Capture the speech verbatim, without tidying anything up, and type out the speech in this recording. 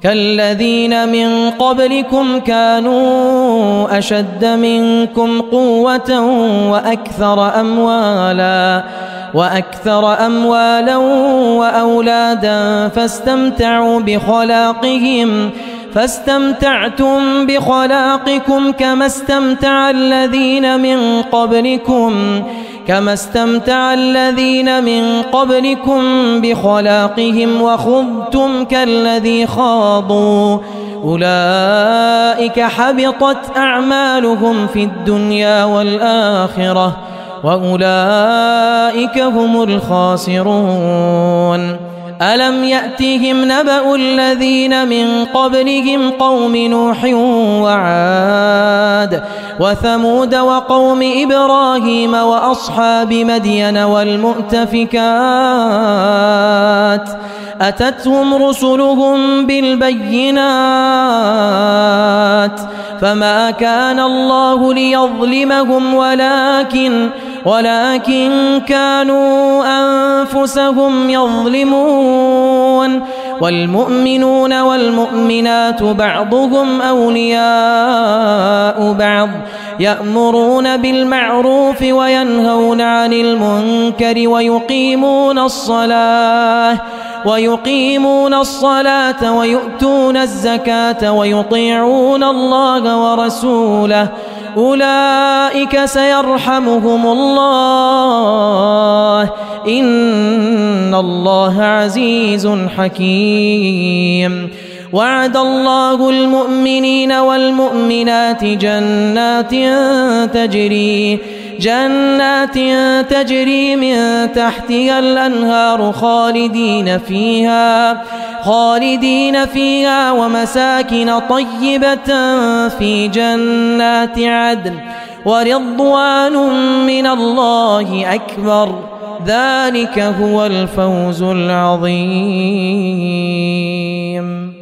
كالذين من قبلكم كانوا أشد منكم قوة وأكثر أموالا وأكثر أموالا وأولادا فاستمتعوا بخلاقهم فاستمتعتم بخلاقكم كما استمتع الذين من قبلكم كما استمتع الذين من قبلكم بخلاقهم وخضتم كالذي خاضوا أولئك حبطت أعمالهم في الدنيا والآخرة وأولئك هم الخاسرون. ألم يأتهم نبأ الذين من قبلهم قوم نوح وعاد وثمود وقوم إبراهيم وأصحاب مدين والمؤتفكات أتتهم رسلهم بالبينات فما كان الله ليظلمهم ولكن ولكن كانوا أنفسهم يظلمون. والمؤمنون والمؤمنات بعضهم أولياء بعض يأمرون بالمعروف وينهون عن المنكر ويقيمون الصلاة ويقيمون الصلاة ويؤتون الزكاة ويطيعون الله ورسوله أولئك سيرحمهم الله إن الله عزيز حكيم. وعد الله المؤمنين والمؤمنات جنات تجري جنات تجري من تحتها الأنهار خالدين فيها خالدين فيها ومساكن طيبة في جنات عدن ورضوان من الله أكبر ذلك هو الفوز العظيم.